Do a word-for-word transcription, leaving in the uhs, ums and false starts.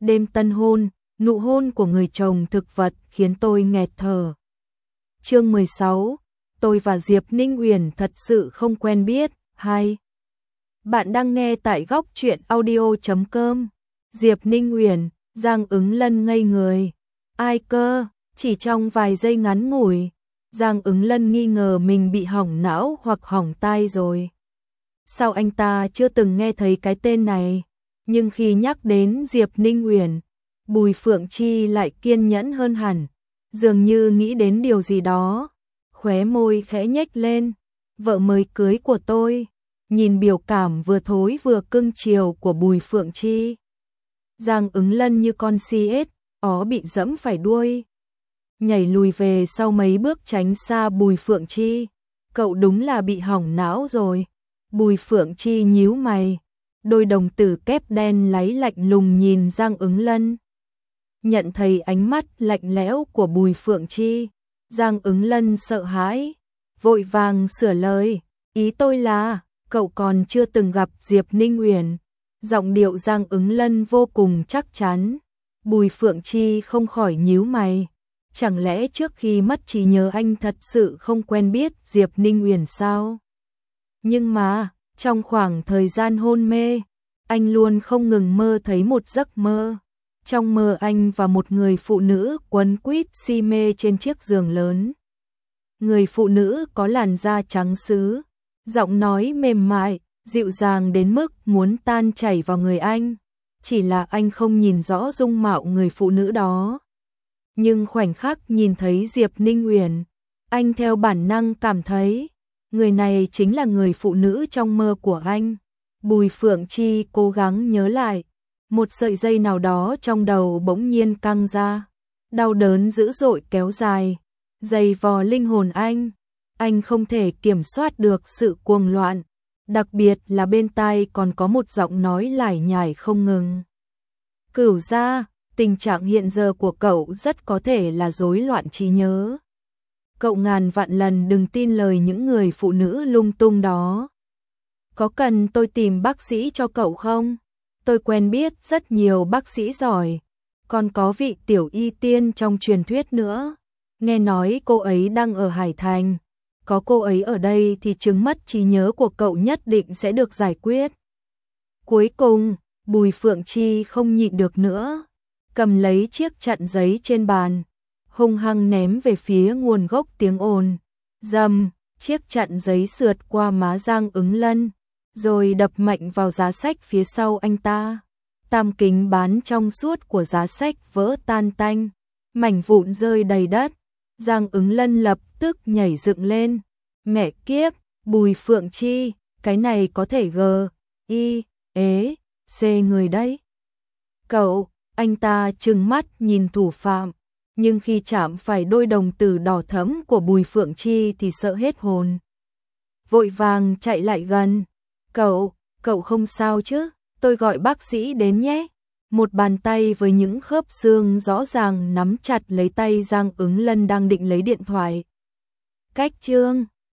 Đêm tân hôn, nụ hôn của người chồng thực vật khiến tôi nghẹt thở. Chương mười sáu, tôi và Diệp Ninh Uyển thật sự không quen biết. Hai. Bạn đang nghe tại góc truyện audio chấm com. Diệp Ninh Uyển, Giang Ứng Lân ngây người. Ai cơ, chỉ trong vài giây ngắn ngủi, Giang Ứng Lân nghi ngờ mình bị hỏng não hoặc hỏng tai rồi. Sao anh ta chưa từng nghe thấy cái tên này? Nhưng khi nhắc đến Diệp Ninh Uyển, Bùi Phượng Chi lại kiên nhẫn hơn hẳn, dường như nghĩ đến điều gì đó, khóe môi khẽ nhếch lên. Vợ mới cưới của tôi. Nhìn biểu cảm vừa thối vừa cưng chiều của Bùi Phượng Chi, Giang Ứng Lân như con si ếch ó bị dẫm phải đuôi, nhảy lùi về sau mấy bước tránh xa Bùi Phượng Chi. Cậu đúng là bị hỏng não rồi. Bùi Phượng Chi nhíu mày, đôi đồng tử kép đen láy lạnh lùng nhìn Giang Ứng Lân. Nhận thấy ánh mắt lạnh lẽo của Bùi Phượng Chi, Giang Ứng Lân sợ hãi, vội vàng sửa lời, ý tôi là, cậu còn chưa từng gặp Diệp Ninh Uyển. Giọng điệu Giang Ứng Lân vô cùng chắc chắn. Bùi Phượng Chi không khỏi nhíu mày, chẳng lẽ trước khi mất trí nhớ anh thật sự không quen biết Diệp Ninh Uyển sao? Nhưng mà, trong khoảng thời gian hôn mê, anh luôn không ngừng mơ thấy một giấc mơ. Trong mơ anh và một người phụ nữ quấn quýt si mê trên chiếc giường lớn. Người phụ nữ có làn da trắng sứ, giọng nói mềm mại, dịu dàng đến mức muốn tan chảy vào người anh. Chỉ là anh không nhìn rõ dung mạo người phụ nữ đó. Nhưng khoảnh khắc nhìn thấy Diệp Ninh Uyển, anh theo bản năng cảm thấy người này chính là người phụ nữ trong mơ của anh. Bùi Phượng Chi cố gắng nhớ lại, một sợi dây nào đó trong đầu bỗng nhiên căng ra, đau đớn dữ dội kéo dài, dày vò linh hồn anh. Anh không thể kiểm soát được sự cuồng loạn, đặc biệt là bên tai còn có một giọng nói lải nhải không ngừng. Cửu gia, tình trạng hiện giờ của cậu rất có thể là rối loạn trí nhớ. Cậu ngàn vạn lần đừng tin lời những người phụ nữ lung tung đó. Có cần tôi tìm bác sĩ cho cậu không? Tôi quen biết rất nhiều bác sĩ giỏi, còn có vị tiểu y tiên trong truyền thuyết nữa. Nghe nói cô ấy đang ở Hải Thành. Có cô ấy ở đây thì chứng mất trí nhớ của cậu nhất định sẽ được giải quyết. Cuối cùng, Bùi Phượng Chi không nhịn được nữa, cầm lấy chiếc chặn giấy trên bàn, hung hăng ném về phía nguồn gốc tiếng ồn. Dầm, chiếc chặn giấy sượt qua má Giang Ứng Lân, rồi đập mạnh vào giá sách phía sau anh ta. Tam kính bán trong suốt của giá sách vỡ tan tanh, mảnh vụn rơi đầy đất. Giang Ứng Lân lập tức nhảy dựng lên. Mẹ kiếp, Bùi Phượng Chi, cái này có thể g, i, ế, c người đấy. Cậu, anh ta trừng mắt nhìn thủ phạm, nhưng khi chạm phải đôi đồng tử đỏ thẫm của Bùi Phượng Chi thì sợ hết hồn. Vội vàng chạy lại gần. Cậu, cậu không sao chứ, tôi gọi bác sĩ đến nhé. Một bàn tay với những khớp xương rõ ràng nắm chặt lấy tay Giang Ứng Lân đang định lấy điện thoại. Cách chương